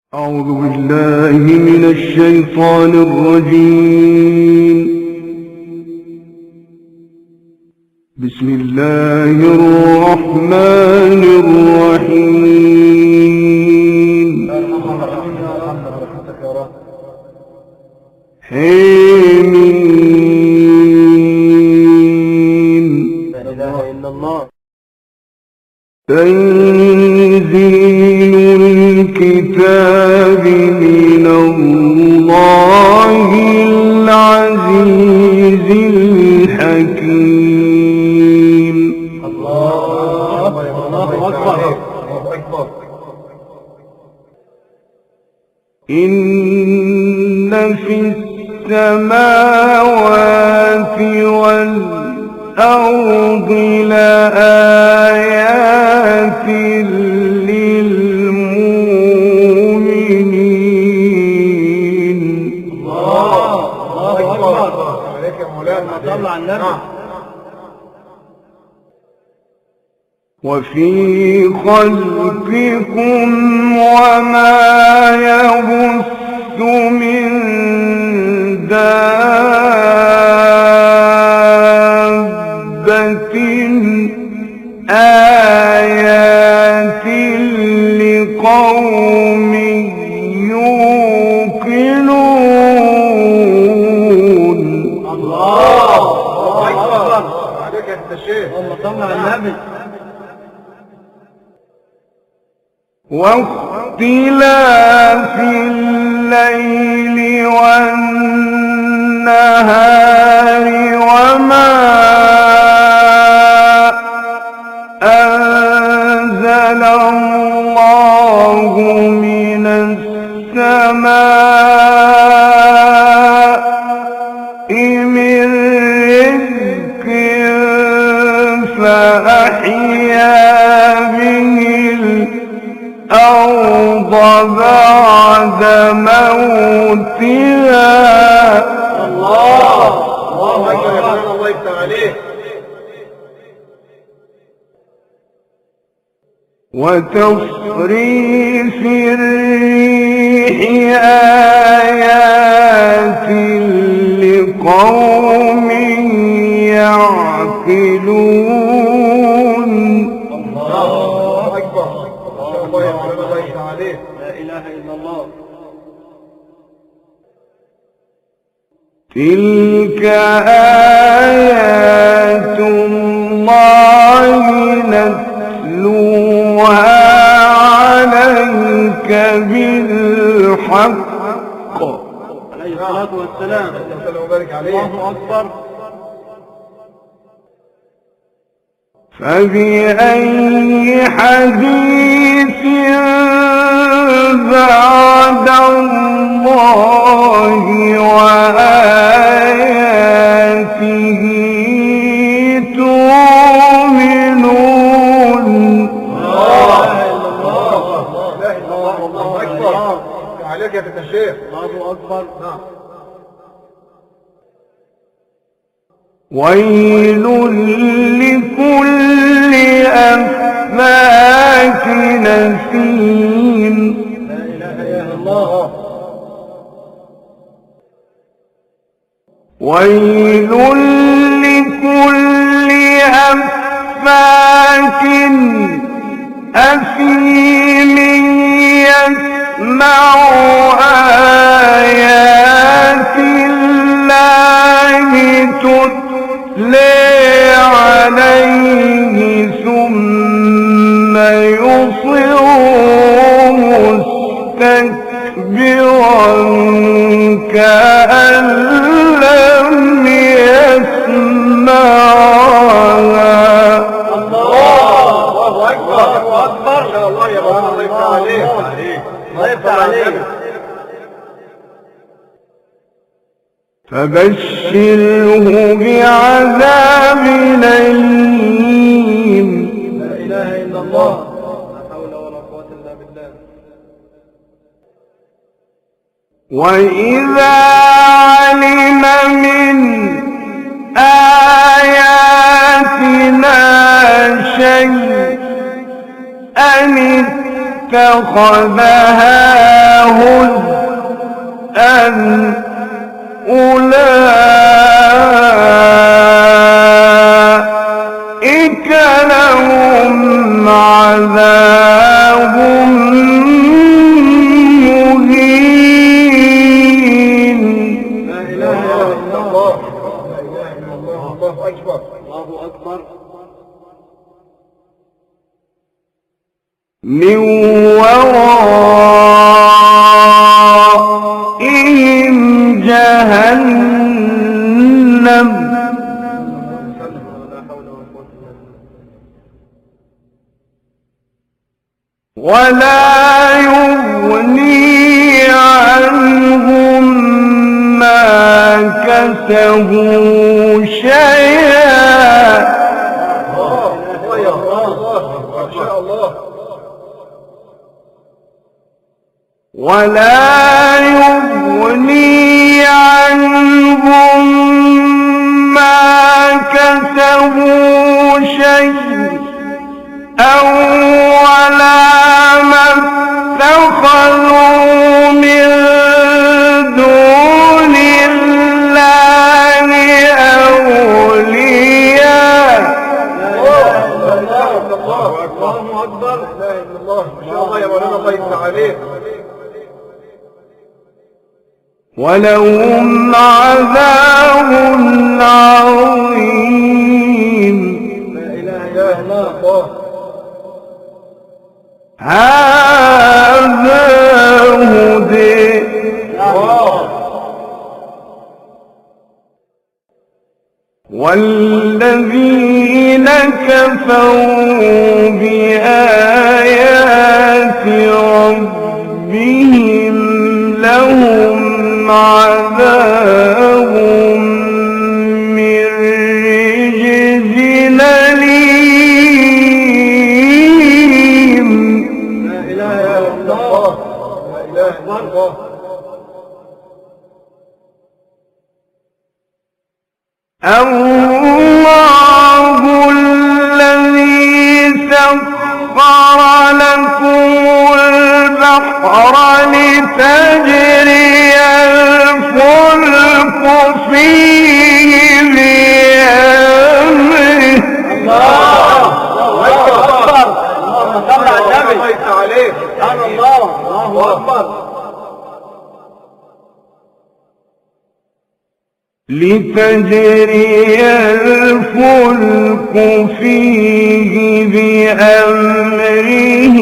أعوذ بالله من الشيطان الرجيم. بسم الله الرحمن الرحيم. حميم. لا إله إلا الله. تنزيل الكتاب من الله العزيز الحكيم. الله أكبر. إن في السماوات والأرض لآيات للمؤمنين. الله أكبر. عليك يا مولانا. صلى على النبي. وفي خلقكم وما يبث من دابة آيات لقوم يوقنون. الله أكبر. عليك يا شيخ. صلى على النبي. واختلاف الليل والنهار وما أنزل الله من السماء من رزق فأحيا به الأرض بعد موتها. الله أكبر. الله يفتح عليك. وتصريف الريح آيات لقوم يعقلون. الله أكبر. الله يفتح عليك. لا إله إلا الله. تلك آيات الله نتلوها عليك بالحق. عليه الصلاة والسلام. الله أكبر. فبأي حديث بعد الله وآياته تؤمنون. الله أكبر. عليك يا شيخ. الله أكبر. ويل لكل أفاك نثيم. لا إله إلا الله. ويل لكل أفاك أثيم يسمع آيات الله تتلى عليه ثم يصر مستكبرا كأن لم يسمعها. الله أكبر. أكبر. الله يا مولانا. الله يفتح عليك. الله يفتح عليك. فبشره بعذاب أليم. لا إله إلا الله. لا حول ولا قوة إلا بالله. وإذا علم من آياتنا شيئا اتخذها من ورائهم جهنم ولا يغني عنهم ما كسبوا شيئا ولا يغني عنهم ما كسبوا شيئا ولا ما اتخذوا من دون الله أولياء. الله أكبر. لا إله إلا الله. ما شاء الله يا مولانا، الله يفتح عليك. ولهم عذاب عظيم. لا إله إلا الله. هذا هدى والذين كفروا بآيات ربهم لهم عذاب من رجز أليم. لا إله إلا الله. لا إله إلا الله. الله الذي سخر لكم البحر لتجري الفلك فيه بأمره. الله أكبر. اللهم صل على النبي. الله يفتح عليك. سبحان الله. الله أكبر. لتجري الفلك فيه بأمره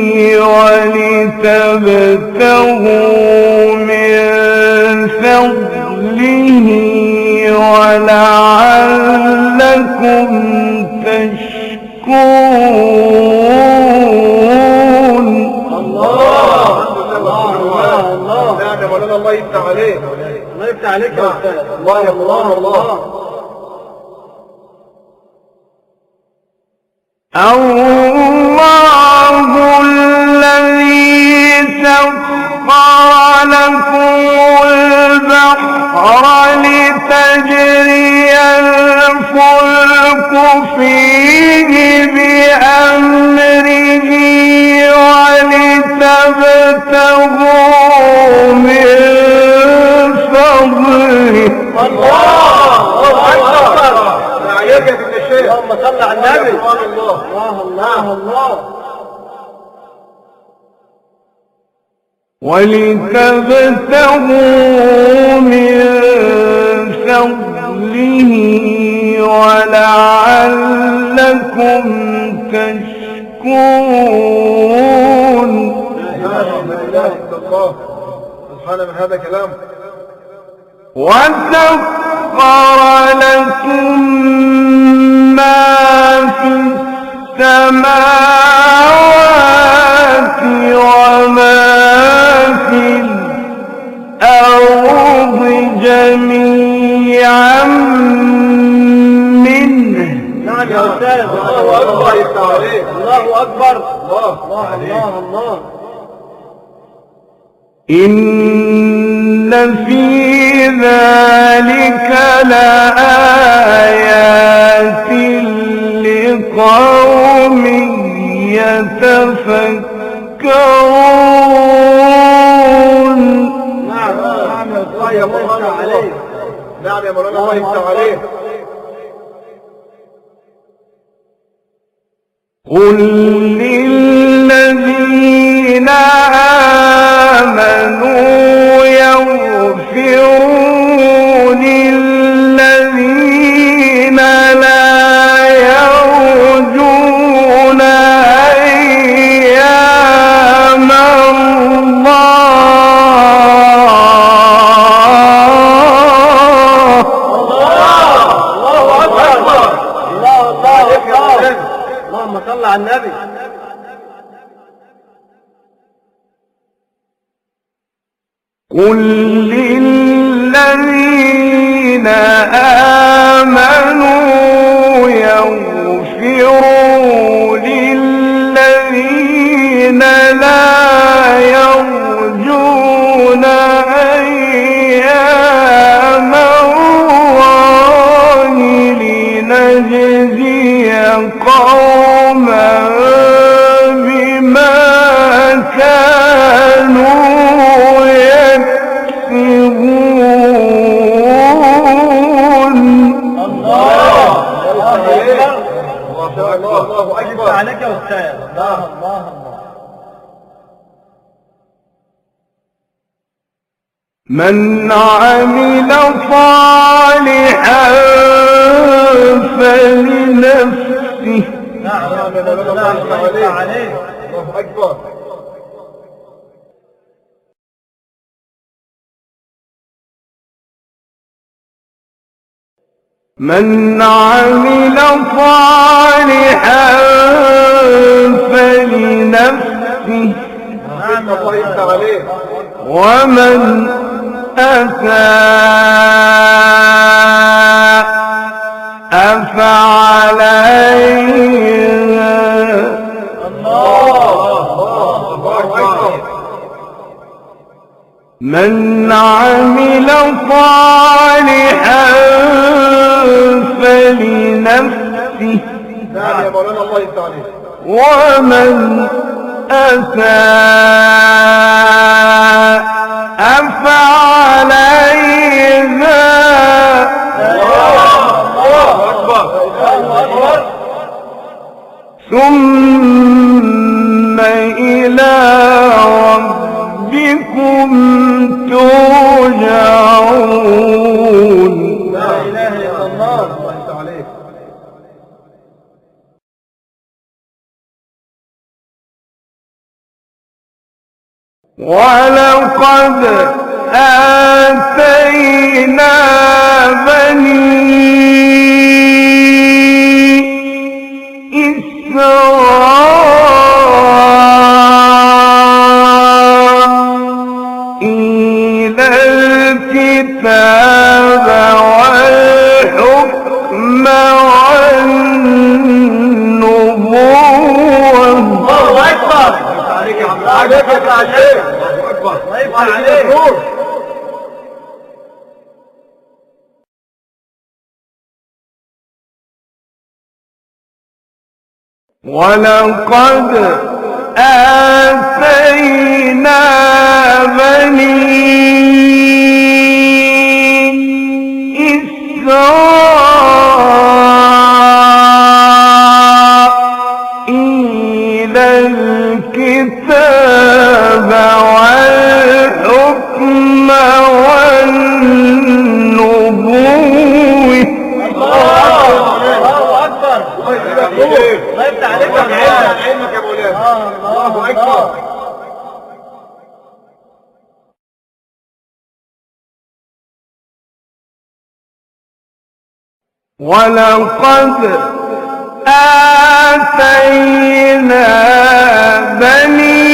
ولتبتغوا من فضله ولعلكم تشكرون. الله نعم يا مولانا، الله يفتح عليك. الله يفتح عليك يا أستاذ. الله يا الله. الله الذي سخر لكم البحر لتجري الفلك فيه بأمره ولتبتغوا من فضله. الله أكبر. عليك يا ابن الشيخ. اللهم صل على النبي. الله. ولتبتغوا من فضله ولعلكم تشكرون. لا إله إلا الله. سبحان من هذا كلام. وسخر لكم ما في السماوات وما في الأرض جميعا منه. نعم يا أستاذ. الله أكبر. الله أكبر. الله. إن في ذلك لآيات لقوم يتفكرون. نعم يا مولانا، عليك. نعم يا مولانا، الله يفتح عليك. قل للذين آمنوا يغفروا للذين لا يرجون أيام قل للذين آمنوا يغفروا للذين لا يرجون أيام الله لنجزي قوما بما كانوا الله أكبر عليك يا أستاذ. الله الله الله. من عمل صالحا فلنفسه. نعم الله عليك. الله أكبر. من عمل صالحا فلنفسه ومن أساء فعليها. من عمل صالحا فلنفسه ومن أساء فعليها. ثم إلى ربكم ترجعون. لا إله إلا الله. الله عليك. ولقد آتينا بني إسرائيل الكتاب والحكم والنبوة. الله أكبر. عليك يا عم. عليك يا شيخ. الله أكبر. عليك. ولقد آتينا بني إسرائيل الكتاب والحكم والنبوة. الله أكبر. الله يفتح عليك يا علمك يا مولانا. الله أكبر. ولقد آتينا بني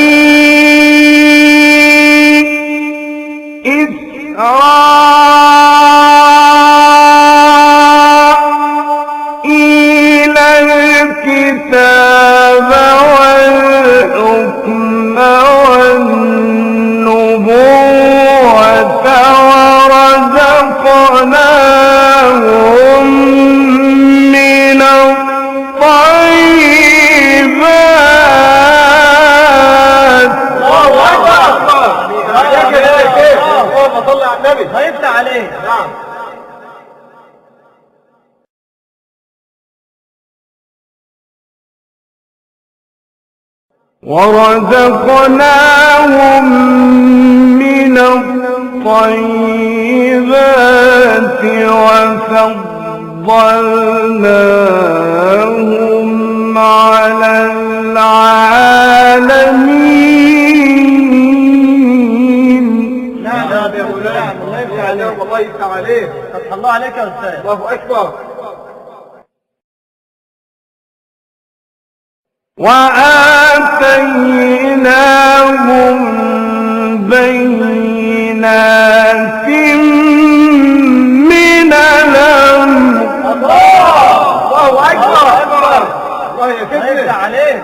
إسرائيل الكتاب والحكم والنبوة ورزقناهم من الطيبات. الله أكبر. اللهم صل على النبي. هيفتح عليك. نعم. ورزقناهم من الطيبات وفضلناهم على العالمين. نعم يا مولانا. الله يفتح عليك. الله يفتح عليك. فتح الله عليك يا أستاذ. الله أكبر. وآتيناهم بينات من الأمر. الله أكبر. الله يفتح عليك.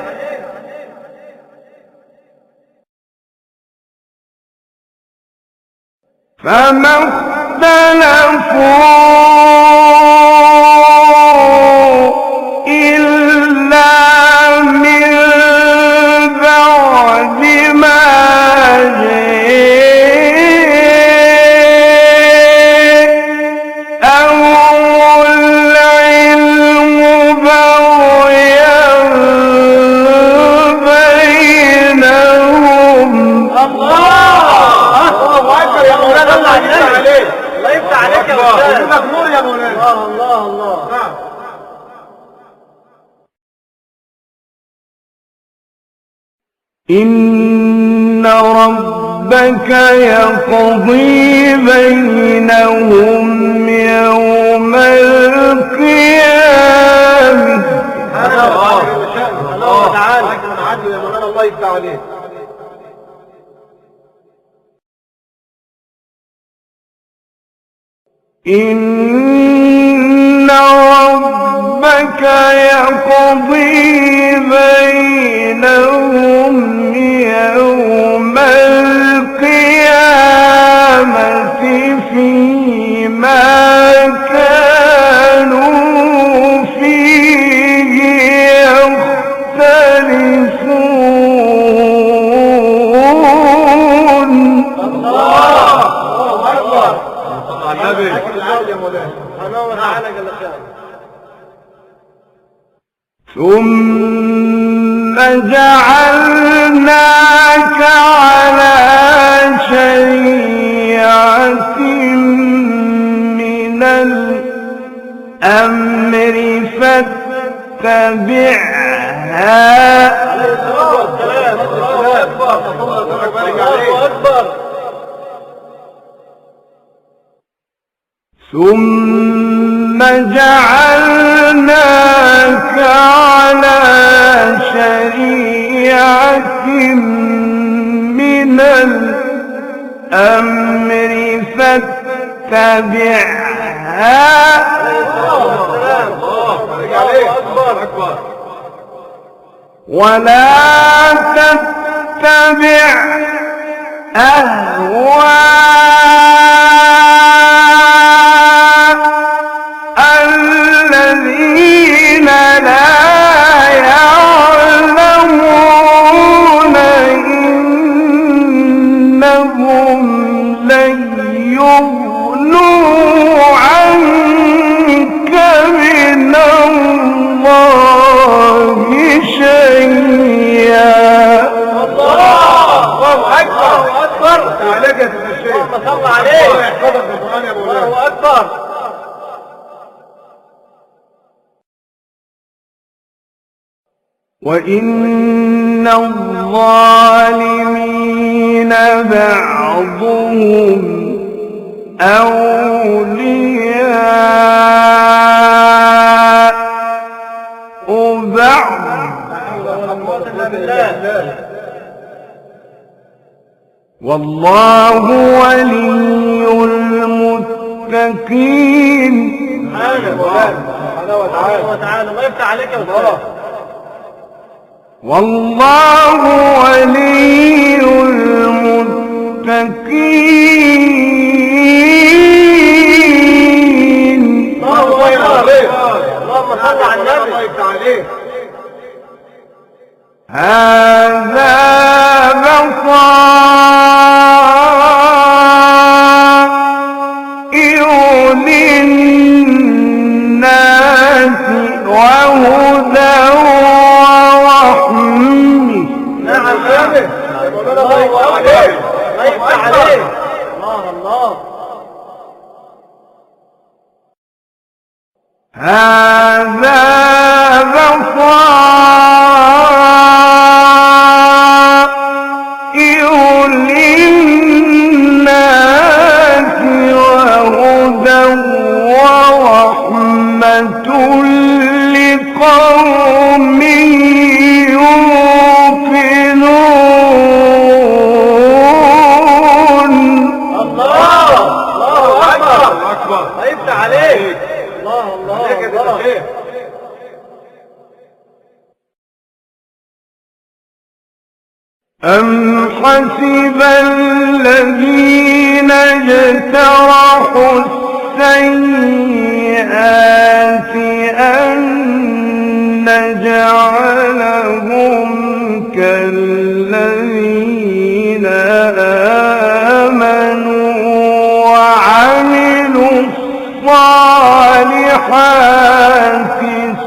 فما اختلفوا إلا من بعد ما جاءهم العلم بغيا بينهم. الله أكبر يا مولانا. الله يفتح عليك. الله يفتح عليك يا أستاذ. نور يا مولانا. الله. نعم. إن ربك يقضي بينهم يوم القيامة. الله تعالى. يا مولانا الله يفتح عليك. إن ربك يقضي بينهم يوم القيامة فيما كانوا فيه يختلفون. الله أكبر. النبي يا مولانا. تعالى جل شأنه. ثم جعلناك على شريعة من الأمر فاتبعها. ثم جعلناك على شريعة من الأمر فاتبعها ولا تتبع أهواء الذين لا يعلمون إنهم لن يغنوا عنك من الله شيئا. الله أكبر. عليك يا سيدي الشيخ. صلى عليه. الله يحفظك يا قرآن يا مولانا. الله أكبر. وإن الظالمين بعضهم أولياء بعض والله ولي المتقين. سبحانه وتعالى. الله يفتح عليك يا أستاذ. والله ولي المتقين. اللهم صل على النبي. الله يفتح عليك. هذا بصائر للناس وهدى ورحمة. نعم يا الله عليك. الله يفتح عليك. الله هذا بصائر للناس وهدى ورحمة لقوم يوقنون. حسب الذين اجترحوا السيئات أن نجعلهم كالذين آمنوا وعملوا الصالحات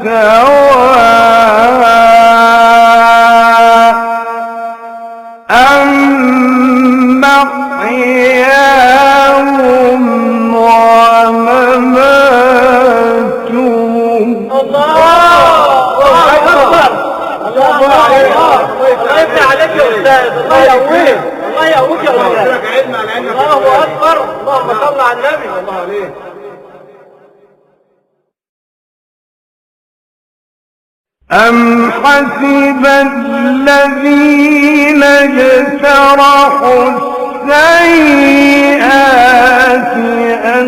سواء محياهم ومماتهم. الله أكبر. الله يفتح عليك يا أستاذ. الله يقويك. الله يقويك يا أستاذ. الله أكبر. اللهم صل على النبي. الله عليك. أم حسب الذين اجترحوا السيئات أن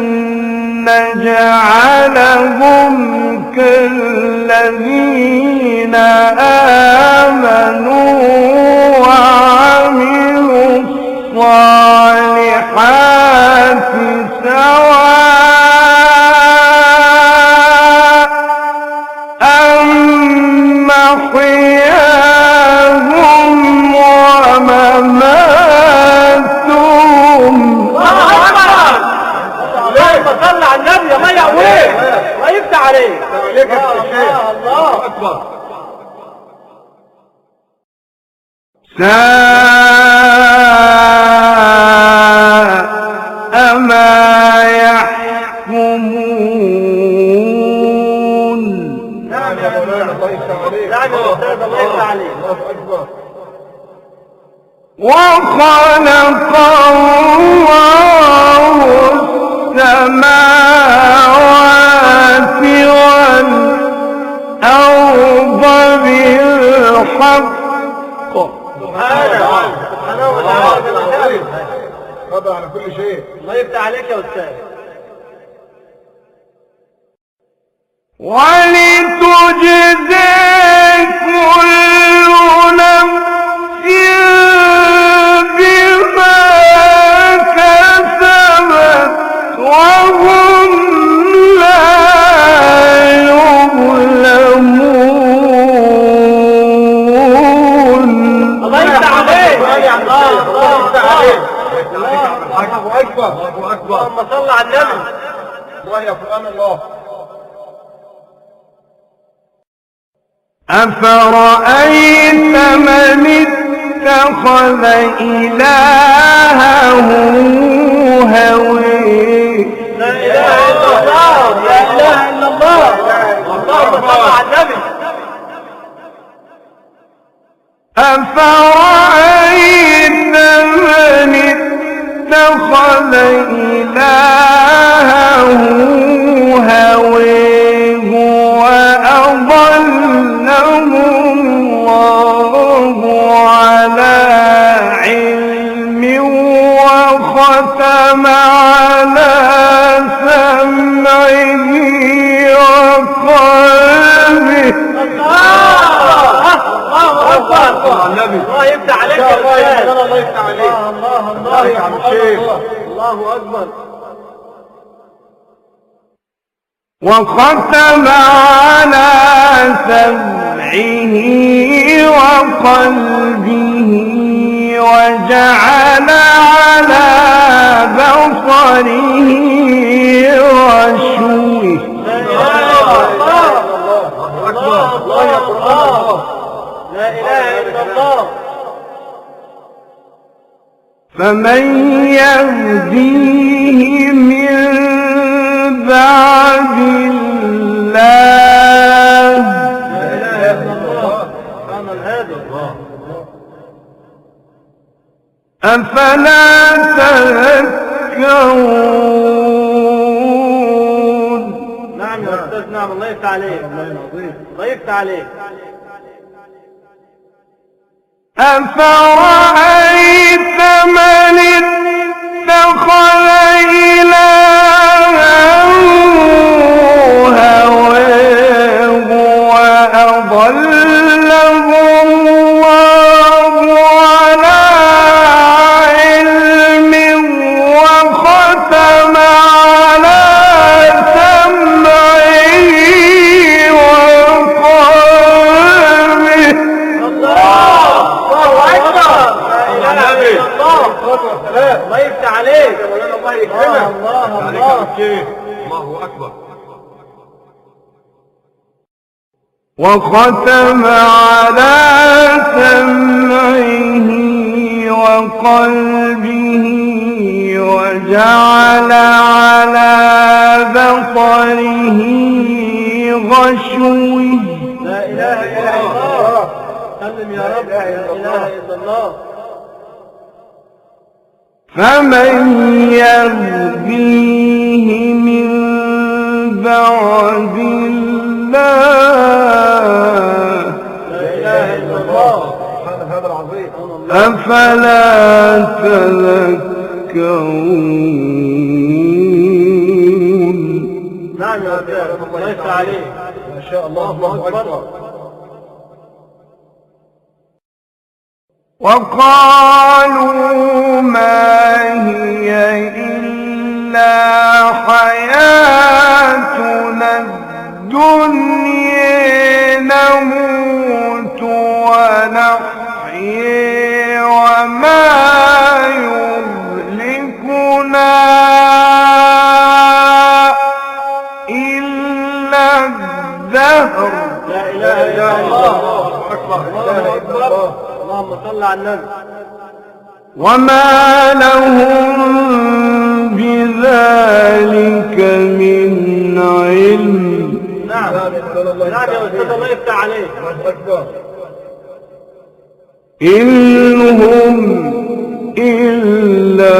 نجعلهم كالذين آمنوا وعملوا الصالحات سواء محياهم ومماتهم. اللهم صل على النبي. الله يقويك. الله يفتح عليك. الله أكبر. ساء ما يحكمون. نعم يا مولانا. الله يفتح عليك. نعم يا أستاذ. الله يفتح عليك. الله أكبر. وخلق الله السماوات والأرض بالحق. سبحانه وتعالى. قضى على كل شيء. الله يفتح عليك يا أستاذ. ولتجزي كل نفس بما كسبت وهم لا يظلمون. الله يفتح عليك. الله يفتح عليك. الله أكبر. الله أكبر. اللهم صل على النبي. الله يا قرآن الله. أفرأيت من اتخذ إلهه هويه. لا إله إلا الله. لا إله إلا الله. اللهم صل على النبي. أفرأيت من اتخذ إلهه هويه وأضله الله على علم وختم على سمعه وقلبه. الله يفتح عليك يا أستاذ. الله يفتح عليك. الله يا شيخ. الله أكبر. وختم على سمعه وقلبه وجعل على بصره غشوة. الله يا قرآن. لا إله إلا الله. فمن يهديه من بعد الله. لا إله إلا الله. سبحان الهادي. أفلا تذكرون. نعم يا أستاذ. نعم. الله يفتح عليك. الله يفتح عليك. أفرأيت من اتخذ إلهه هواه وأضله الله على الصلاة والسلام. الله يفتح عليك يا مولانا، الله يكرمك. الله الله أكبر. وختم على سمعه وقلبه وجعل على بصره غشوه. لا إله إلا الله. سلم يا رب. لا إله إلا الله. فمن يهديه من بعد الله. لا إله إلا الله. سبحان هذا العظيم. أفلا تذكرون. نعم يا أستاذ، الله يفتح عليك. ما شاء الله. الله أكبر. وقالوا ما هي إلا حياتنا الدنيا نموت ونحيي وما يهلكنا إلا الدهر. لا إله إلا الله. الله أكبر. اللهم صل على النبي. وما لهم بذلك من علم. نعم نعم يا أستاذ، الله يفتح عليك. إن هم إلا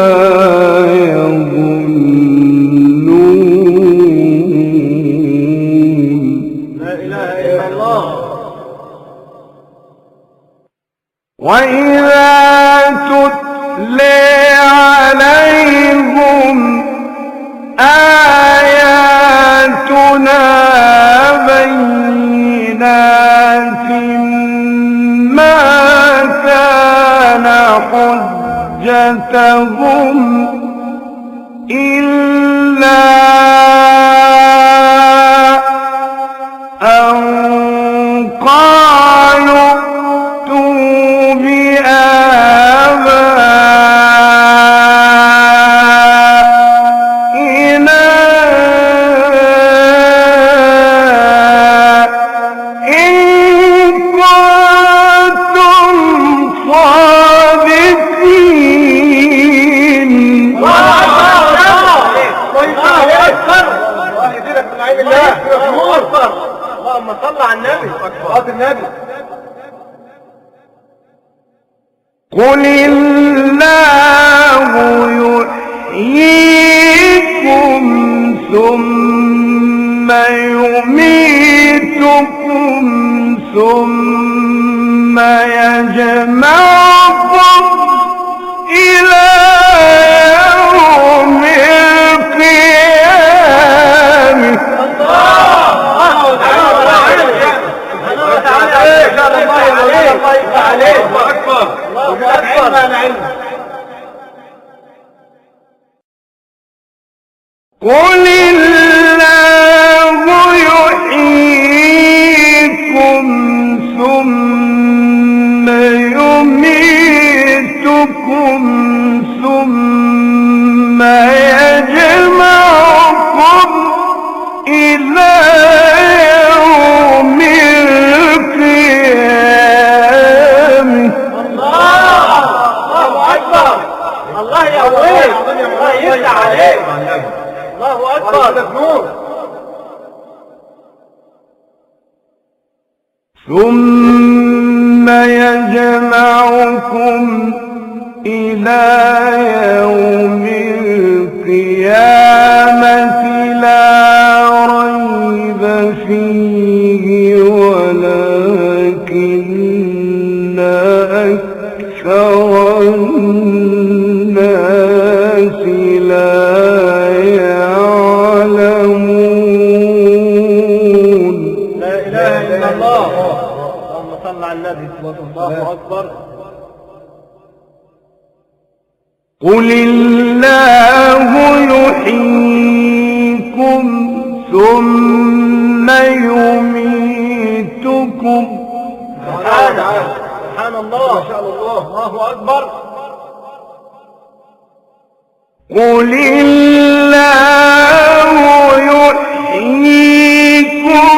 يظنون. لا إله إلا الله. وإذا تتلى عليهم آياتنا بينات ما كان حجتهم إلا أن قالوا ائتوا بآبائنا إن كنتم صادقين. الله أكبر. الله يزيدك من عين الله. الله أكبر. اللهم صل على النبي. صلاة النبي. قل الله يحييكم ثم يميتكم ثم يجمعكم إلى يوم القيامة. قل الله يحييكم ثم يميتكم ثم يجمعكم إلى يوم القيامة. الله أكبر. الله يقويك. الله يفتح عليك. الله أكبر. ثم يجمعكم إلى يوم القيامة لا ريب فيه ولكن أكثر الناس لا يعلمون. لا إله إلا الله. اللهم صل على النبي. الله أكبر. قل الله يحييكم ثم يميتكم. سبحان الله. ما شاء الله. الله أكبر. قل الله يحييكم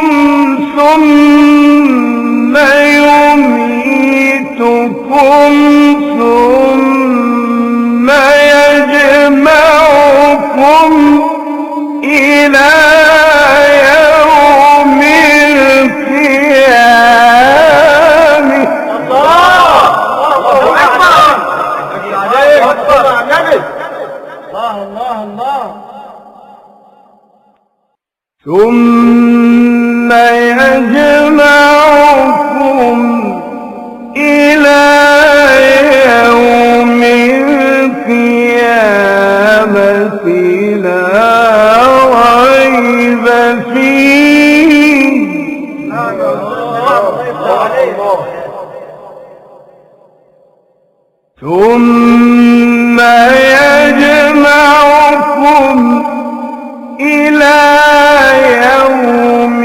ثم يميتكم ثم يجمعكم إلى يوم القيامة. ثم يجمعكم إلى يوم القيامة لا ريب فيه. ثم يجمعكم إلى يوم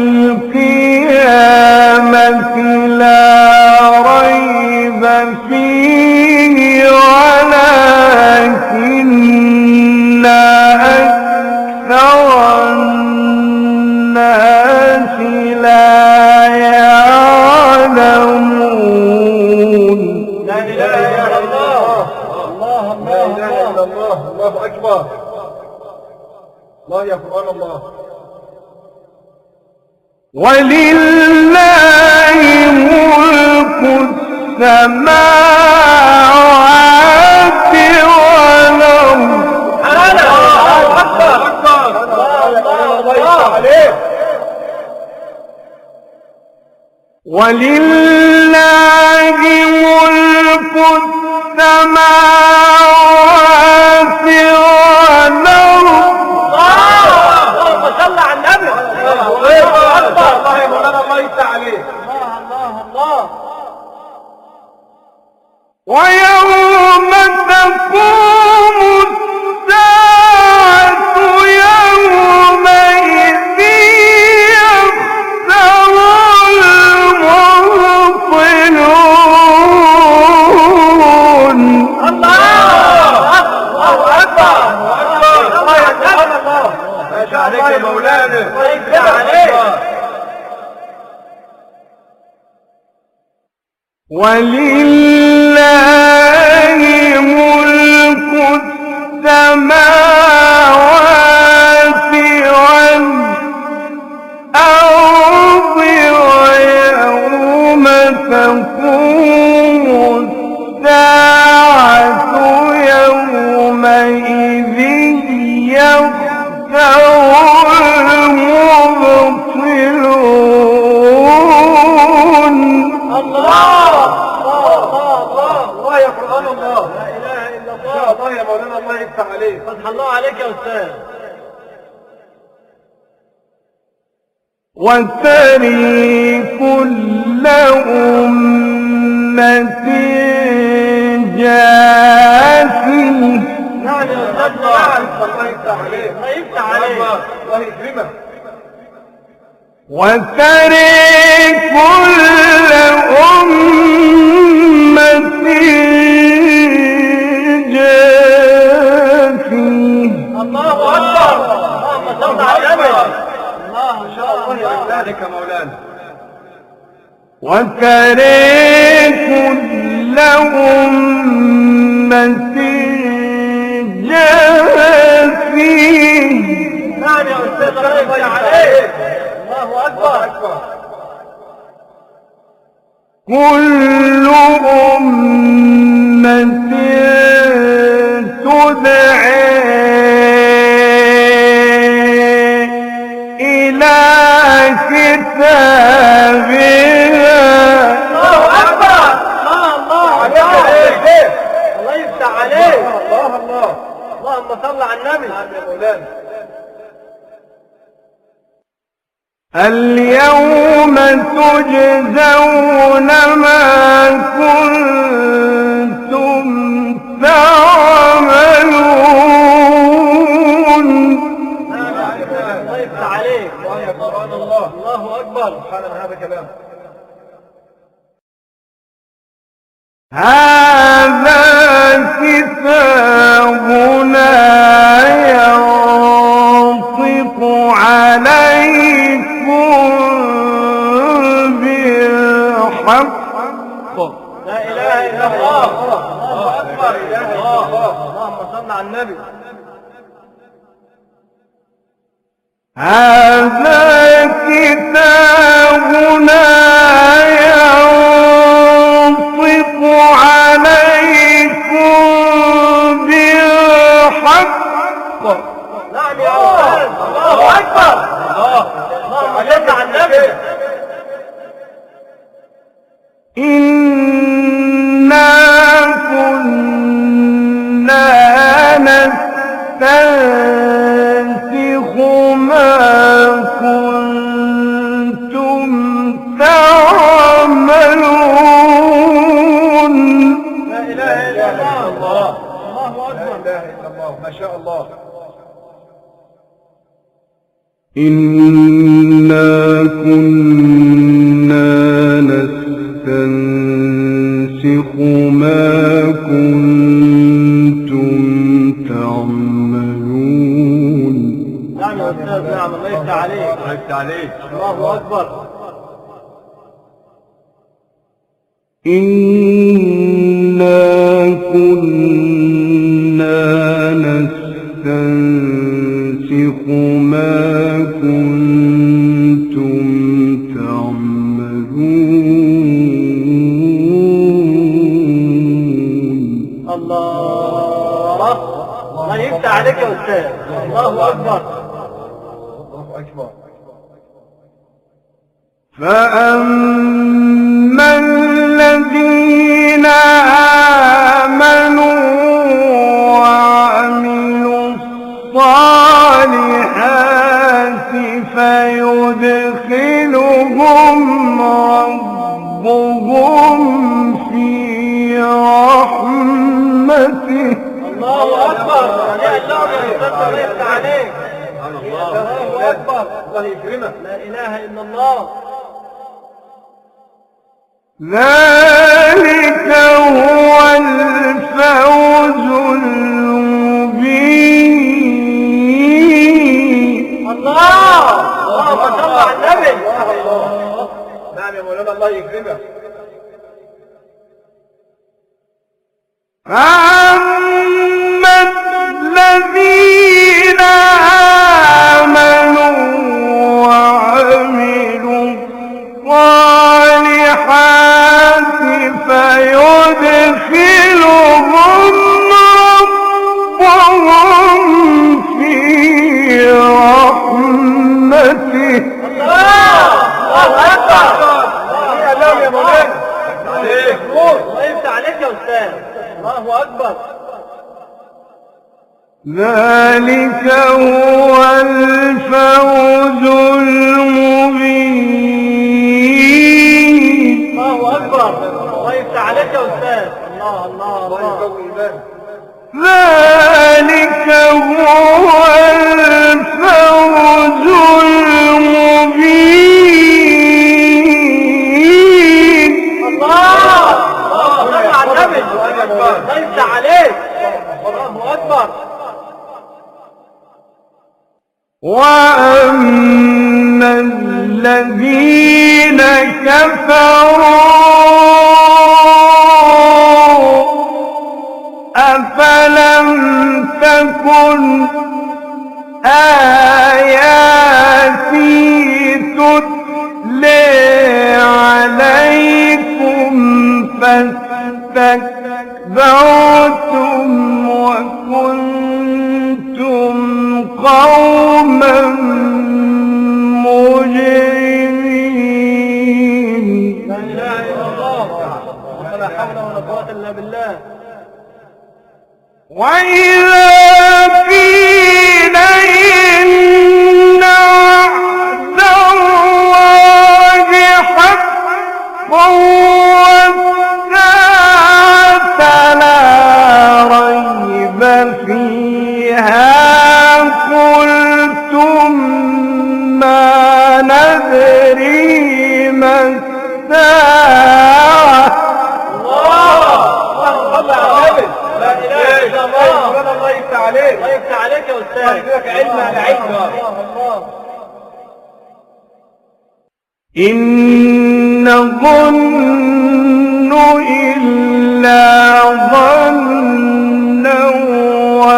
القيامة لا ريب فيه ولكن أكثر الناس لا يعلمون. لا إله إلا الله. الله الله الله الله أكبر. الله يا قرآن الله. ولله ملك السماوات والأرض. ولله ملك السماوات والأرض. اللهم صل على النبي. الله يا مولانا الله يفتح عليك. الله الله. ويوم تقوم الساعة يومئذ يخسر المبطلون. الله أكبر. الله يفتح الله. ما شاء الله يا مولانا. الله يفتح عليك. ولله ملك السماوات والأرض ويوم تقوم الساعة يومئذ يخسر المبطلون. الله يا قرآن الله. لا إله إلا الله. الله يا مولانا الله يفتح عليك. فتح الله عليك يا أستاذ. وتري كل أمة جاثية. نعم يا أستاذ. الله يفتح عليك. الله يفتح عليك. الله يكرمك. وتري كل أمة جاثية. الله أكبر. اللهم صل على النبي. الله ما شاء الله عليك يا مولانا. وتري كل أمة جاثية. نعم يا أستاذ الله يفتح عليك. الله أكبر. كل أمة تدعى إلى كتابها. الله أكبر. الله عليك. الله يفتح عليك. الله اللهم صل على النبي. نعم يا مولانا. اليوم تجزون ما كنتم تعملون. الله يفتح عليك. الله يا قرآن الله. الله أكبر. سبحان هذا كلام. هذا كتابنا صل على النبي. هذا كتابنا ينطق عليكم بالحق. نعم يا أستاذ. الله أكبر. اللهم صل على النبي. إنا كنا نستنسخ ما كنتم تعملون. لا إله إلا الله. الله أكبر. لا اله الا الله ما شاء الله. إنا كنا نستنسخ ما كنتم تعملون. نعم يا أستاذ. نعم. الله يفتح عليك. الله يفتح عليك. الله أكبر. إنا كنا نستنسخ ما كنتم تعملون. الله. الله يفتح عليك يا أستاذ. الله أكبر. الله اكبر. فأما الذين آمنوا وعملوا الصالحات فيدخلهم ربهم في رحمته. الله أكبر. يا الله يا أستاذ. الله يفتح عليك. الله أكبر. الله يكرمك. لا إله إلا الله. ذلك هو الفوز المبين. الله. اللهم صل على النبي. نعم يا مولانا الله يكرمك. فأما الذين آمنوا وعملوا الصالحات فيدخلهم ربهم في رحمته. الله أكبر. يا لام يا مولانا. عليك. الله يفتح عليك يا أستاذ. الله أكبر. ذلك هو الفوز المبين. الله أكبر. الله يفتح عليك يا أستاذ. الله الله الله الله. يقوي ايمانك. ذلك هو الفوز المبين. الله. صل على النبي. الله يفتح عليك. الله أكبر. وأما الذين كفروا أفلم تكن آياتي تتلى عليكم فاستكبرتم وكنتم قوما مجرمين. لا إله إلا الله. ولا حول ولا قوة إلا بالله. وإذا قيل إن وعد الله حق والساعة لا ريب فيها قلتم ما ندري ما الساعة. الله على النبي. لا إله إلا الله. الله يفتح عليك. الله يفتح عليك يا أستاذ. الله يديك علم على علم. الله. إن نظن إلا ظنا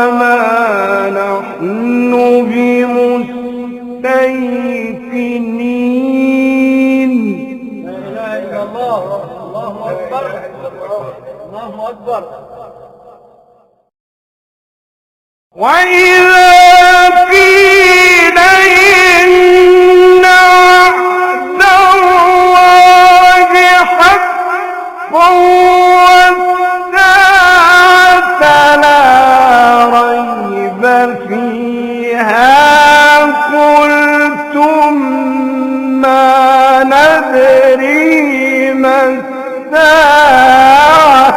أكبر. وإذا قيل إن وعد الله حق والساعة لا ريب فيها قلتم ما ندري ما الساعة.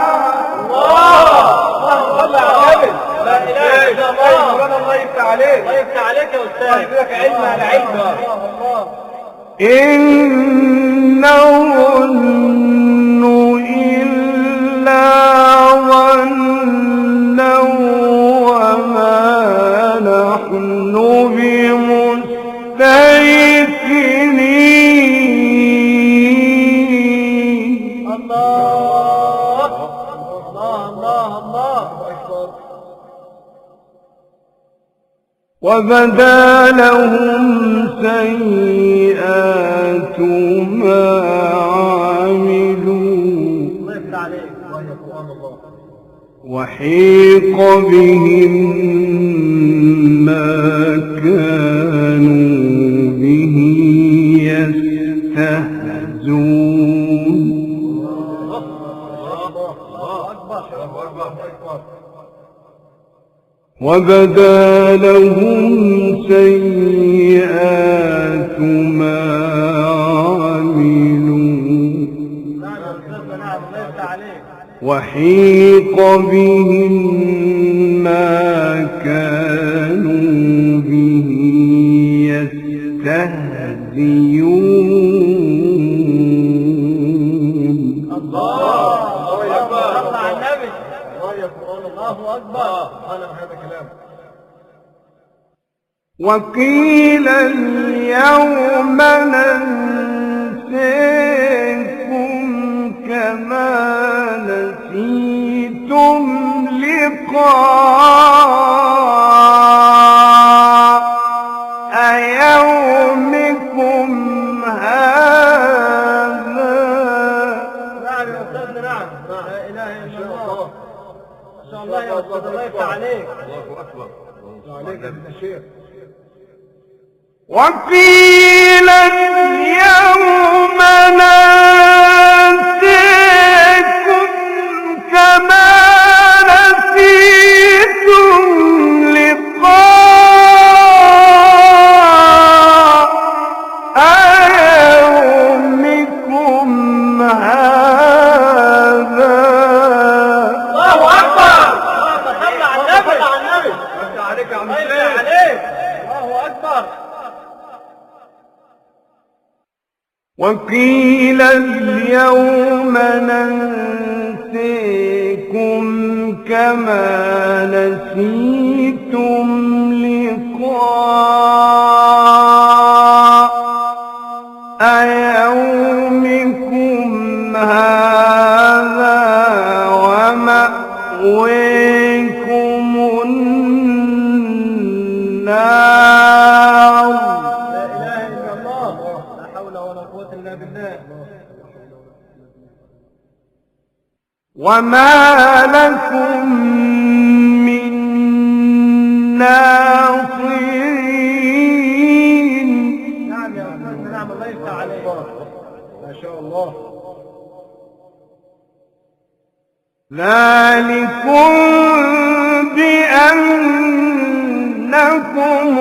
الله يفتح عليك. الله يفتح عليك يا أستاذ. الله يفتح علم على علم. الله. إن نظن إلا ظنا وما نحن بمستيقنين. الله الله الله. وبدا لهم سيئات ما عملوا الله يفتح عليك. الله. وحيق بهم ما كانوا به يستهزئون. وبدا لهم سيئات ما عملوا وحيق بهم ما كانوا به يستهزئون. الله أكبر. على النبي. الله أكبر. أنا هذا كلام. وقيل اليوم ننسيكم كما نسيتم لقاء يومكم هذا. نعم يا أستاذنا. نعم. لا إله إلا الله. ما شاء الله يا أستاذ. الله يفتح عليك. الله أكبر. عليك يا ابن الشيخ. وقيل اليوم ننسيكم كما نسيتم لقاء يومكم هذا. الله أكبر. صلى على النبي. أفتح عليك يا عم الله الشيخ. يفتح عليك. الله أكبر. وقيل اليوم ننسيكم كما نسيتم لقاء يومكم هذا ومأويكم النار. لا إله إلا الله. لا حول ولا قوة إلا بالله. وما لكم من ناصرين. نعم يا أستاذنا. نعم. الله يفتح عليك. ما شاء الله. ذلكم بأنكم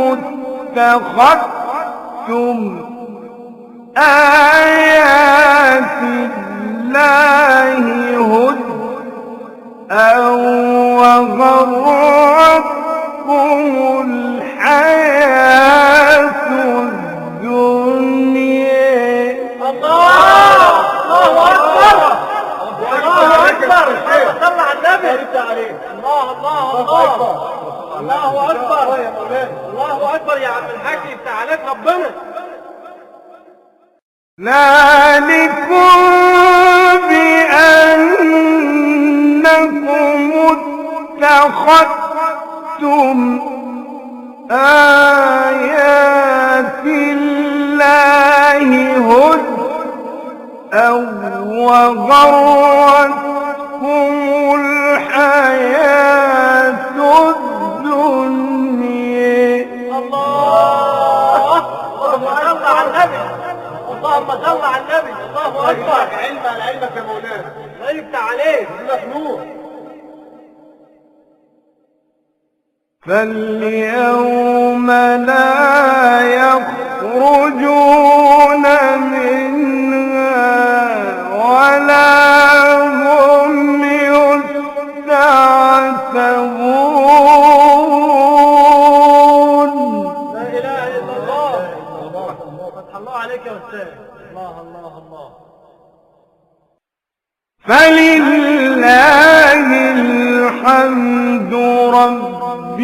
اتخذتم آيات الله هزءا وغرتكم الحياة الدنيا. الله أكبر. الله أكبر. صلى على النبي. الله الله الله. الله أكبر. الله أكبر يا عبد الحاج. يفتح عليك ربنا. ذلكم بأنكم اتخذتم آيات الله هزءا وغرتكم اللهم صل على النبي. الله اكبر. علم على علمك يا مولانا. الله يفتح عليك. لك نور. فاليوم لا يخرجون منها ولا هم يستعتبون. لا اله الا الله. فتح الله عليك يا استاذ. الله الله الله. فلله الحمد رب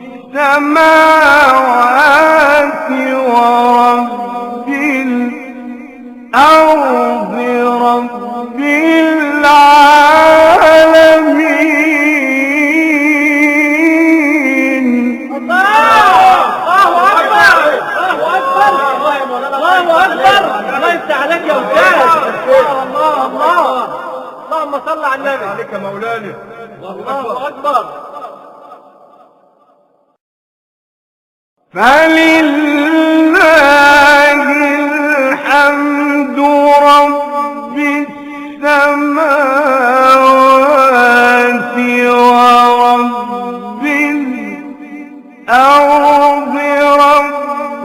السماوات ورب الأرض رب العالمين. الله اكبر. الله اكبر. الله اكبر. الله يفتح عليك يا استاذ. الله الله. اللهم صل على النبي. عليك يا مولانا. الله اكبر. فلله الحمد رب السماوات ورب الأرض رب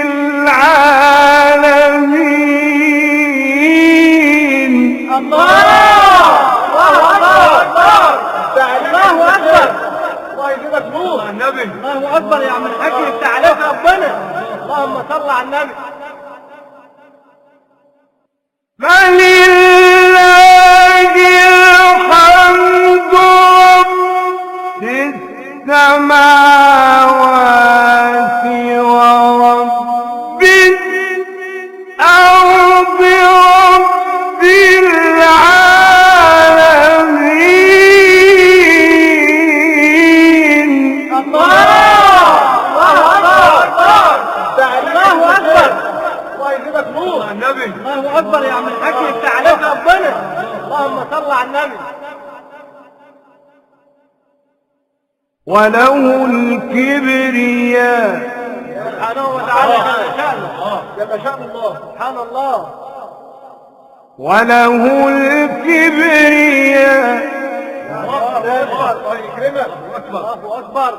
العالمين. الله اكبر. الله اكبر. الله يجيبك نور. النبي. الله اكبر يا عم الحاج. يفتح عليك ربنا. اللهم صل على النبي. فلله الحمد رب السماوات ورب الأرض رب العالمين. الله اكبر. الله اكبر. الله يجيبك نور. النبي. الله اكبر يا عم الحاج. يفتح عليك ربنا. اللهم صل على النبي. وله الكبرياء سبحانه وتعالى جل شأنه. جل شأن الله. سبحان الله. وله الكبرياء الله يكرمك. الله اكبر.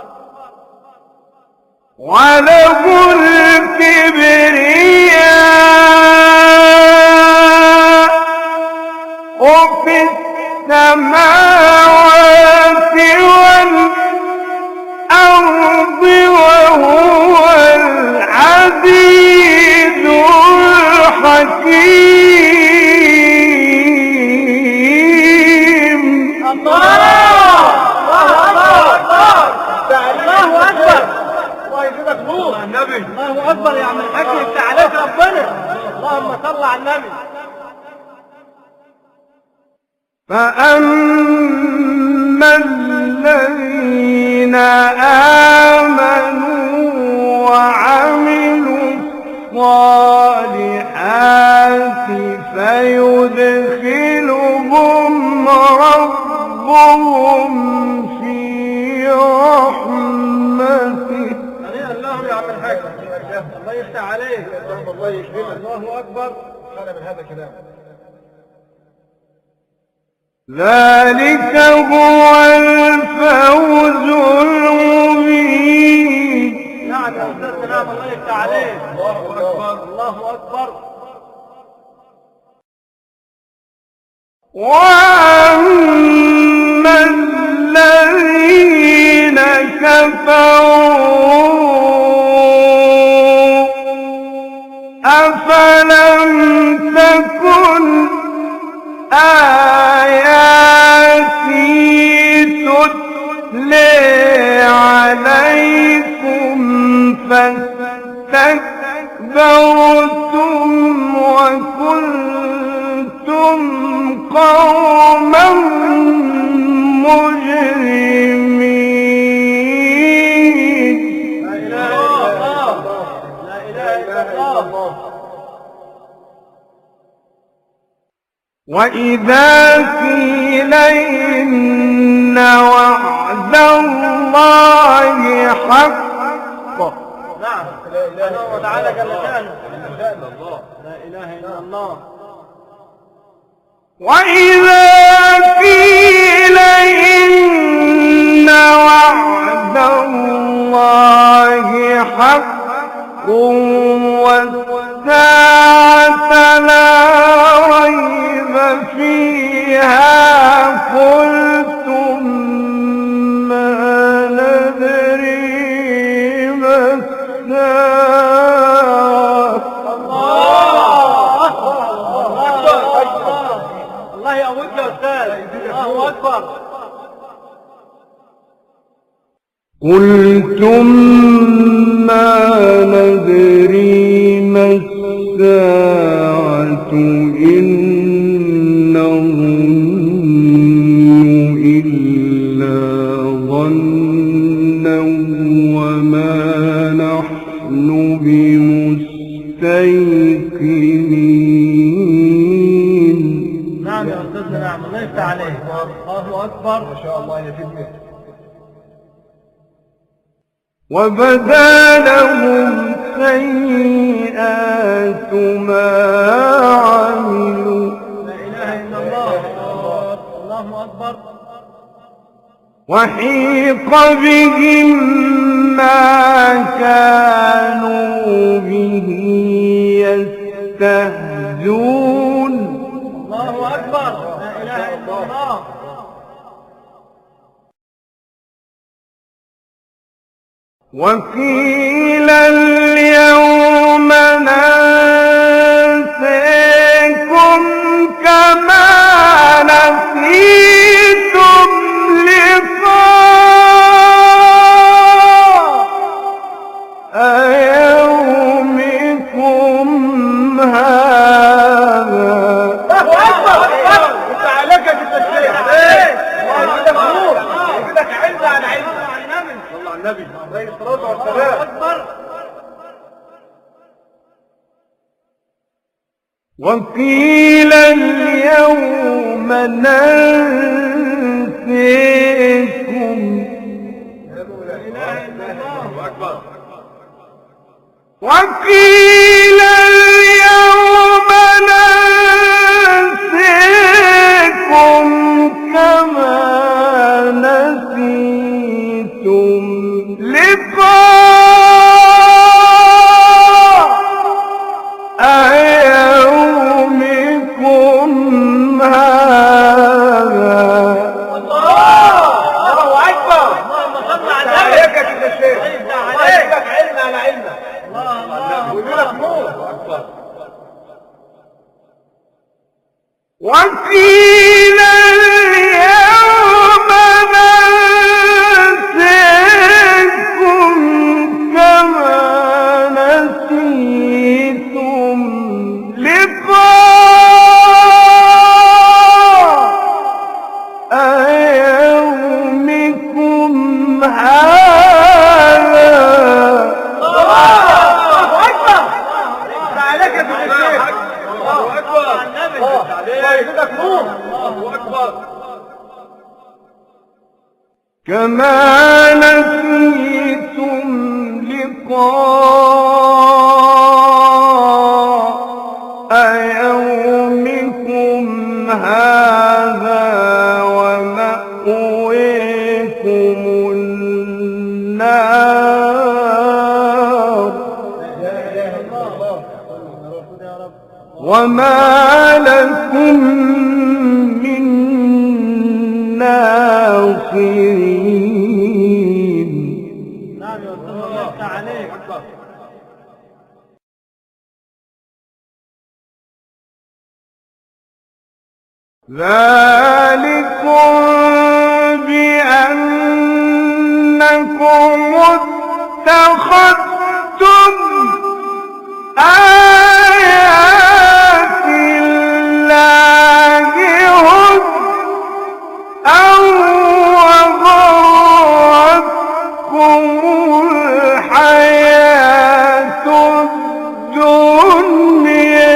وله الكبرياء وفي السماوات والأرض وهو العزيز الحكيم. الله اكبر. الله اكبر. الله يجيبك نور. النبي. الله اكبر يا عم الحاج. يفتح عليك ربنا. اللهم صل على النبي. فأما الذين آمنوا وعملوا الصالحات فيدخلهم ربهم في رحمته. هنيئا لهم يا عم الحاج. الله يفتح عليك. الله يكرمك. الله اكبر. خلى من هذا كلام. ذلك هو الفوز المبين. نعم يا استاذ سلام. الله يفتح عليك. الله أكبر. الله اكبر. وأما الذين كفروا أفلم تكن آياتي تتلى عليكم فاستكبرتم وكنتم قوما مجرمين. لا اله الا الله. لا اله الا الله. وإذا قيل إن وعد الله حق نعم سبحانه وتعالى جل شأنه. لا إله إلا الله. وإذا قيل إن وعد الله حق والساعة لا ريب فيها قلتم ما ندري ما الساعة. الله يقويك يا أستاذ. الله أكبر. قلتم ما ندري ما الساعة إن نظن إلا ظنا وما نحن بمستيقنين. نعم يا أستاذنا. نعم الله يفتح عليك. الله أكبر. ما شاء الله يفيدني. وبدا لهم سيئات ما عملوا. لا إله إلا الله. الله أكبر. وحيق بهم ما كانوا به يستهزئون. الله أكبر. لا إله إلا الله. وقيل اليوم ننسيكم كما نسيتم لقاء يومكم هذا. الله أكبر. أنت عليك يا ست الشيخ. الله يزيدك نور. يزيدك عزة عن عزة. صلى على النبي عليه الصلاة والسلام. أكبر. وقيل اليوم ننسيكم. لا إله إلا الله. أكبر. وقيل اليوم ننسيكم كما نسيتم لقاء يومكم هذا. الله أكبر. اللهم صل على النبي. عليك يا ست الشيخ. عليك. علم على علمك. الله ويجيلك نور. أكبر. وقيل اليوم ننسيكم كما نسيتم لقاء يومكم هذا. الله أكبر. عليك يا ست الشيخ. الله أكبر. الله يزيدك نور. الله أكبر. كما نسيتم لقاء يومكم هذا ومأويكم النار وما لكم من ناصرين. نعم يا أستاذ. الله يفتح عليك. ذلكم بأنكم اتخذتم آيات الله هزءا وغرتكم الحياة الدنيا.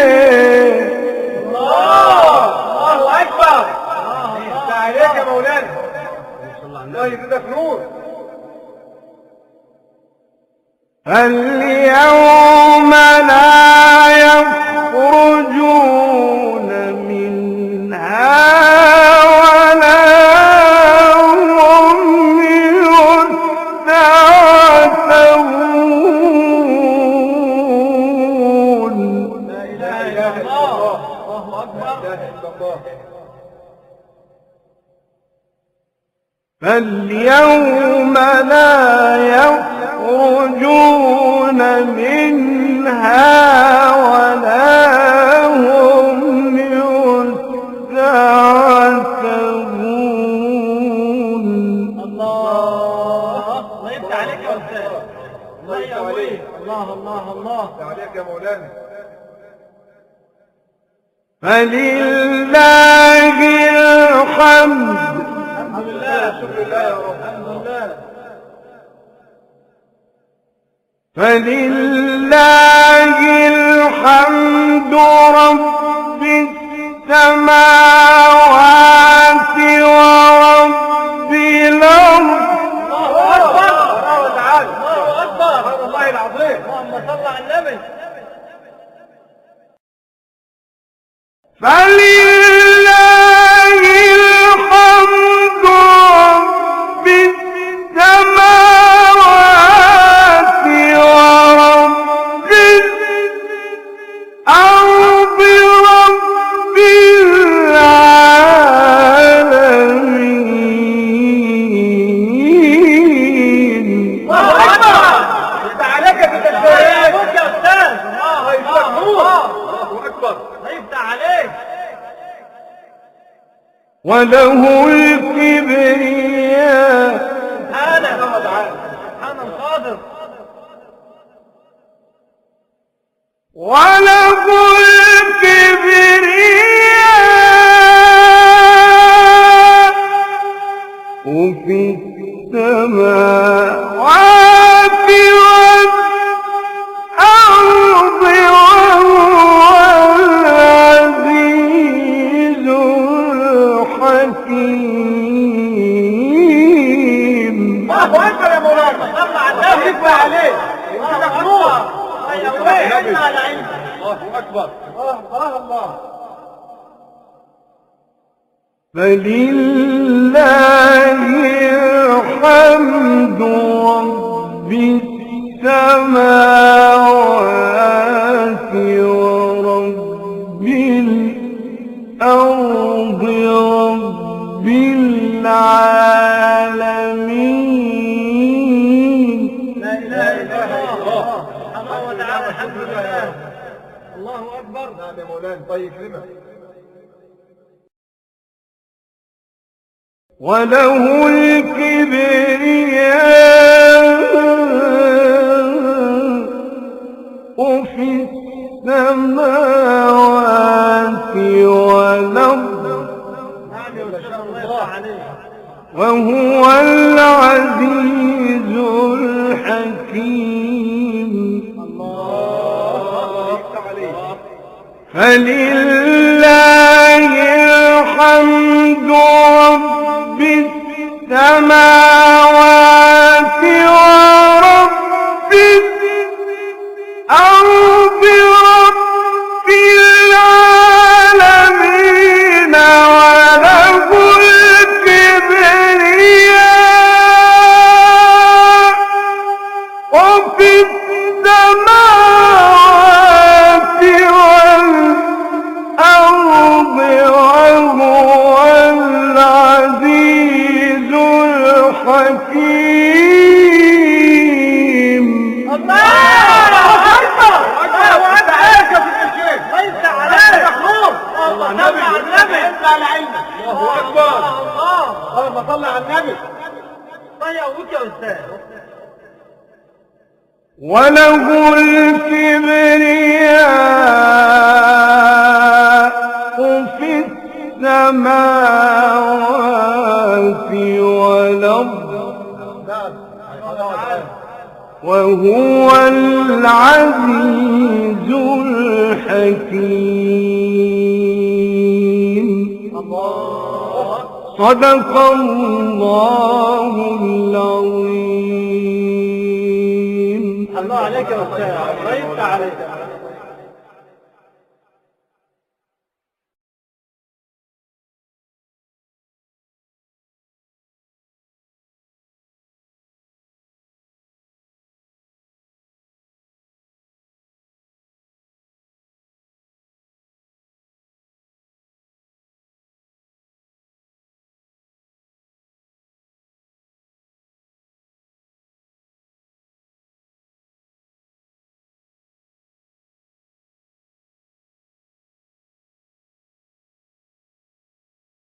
الله أكبر. انت عليك يا مولانا. الله يزيدك نور. فاليوم لا يخرجون منها ولا هم يستعتبون. لا اله الا الله. الله اكبر. لا اله الا الله. فاليوم لا يخرجون منها ولا هم يستعتبون. الله يفتح عليك يا أستاذ. الله يقويك. الله الله الله عليك يا مولانا. فلله الحمد. الحمد لله. شكر الله يا رب. الحمد لله. فلله الحمد رب السماوات ورب الأرض. الله أكبر. الله تعالى. الله أكبر. سبحان الله العظيم. اللهم صل على النبي. فلله الحمد رب السماوات ورب الأرض رب العالمين. الله أكبر. يفتح عليك يا الله تدبير. يقويك يا أستاذ. الله يفتح نور. الله الله اكبر. يفتح عليك. وله الكبرياء. سبحانه وتعالى. سبحان القادر. وله الكبرياء في السماوات والأرض وهو العزيز الحكيم. الله اكبر يا مولانا. صل على النبي. يفتح عليك. يفتح نور. الله يقويك. على عينك. الله اكبر. الله الله. فلله الحمد رب السماوات ورب الأرض رب العالمين. لا إله إلا الله. سبحانه وتعالى. الحمد لله. الله أكبر. نعم يا مولانا. طيب يكرمك. وله الكبرياء في السماوات والأرض نعم يا أستاذ. الله يفتح عليك. وهو العزيز الحكيم. الله يفتح عليك. فلله الحمد رب السماوات ورب الأرض رب العالمين. وله الكبرياء وفي السماوات والأرض وهو العزيز الحكيم. الله أكبر. الله عليك يا سيدي الشيخ. الله يفتح عليك. نور. الله صل على النبي. على عينك. الله اكبر. الله. اللهم صل على النبي. الله يقويك يا أستاذ. وله الكبرياء في السماوات والأرض وهو العزيز الحكيم. صدق الله العظيم. الله عليك يا استاذ، الله يفتح عليك.